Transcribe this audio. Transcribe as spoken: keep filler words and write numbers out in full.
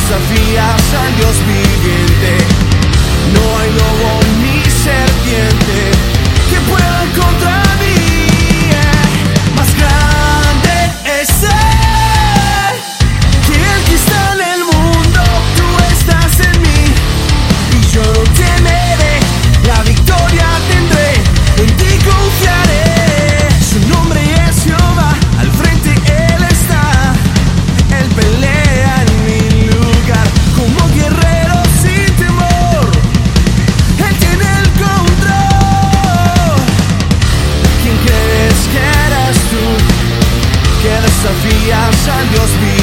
desafías al Dios viviente. No hay lobo ni serpiente que pueda contra mí. Más grande es Él que el que está en el mundo. Tú estás en mí y yo no temeré. La victoria tendré, en ti confiaré. Su nombre es Jehová, al frente Él está. Él pelea en mi lugar como guerrero sin temor. Él tiene el control. ¿Quién crees que eres tú que desafías al Dios vivo?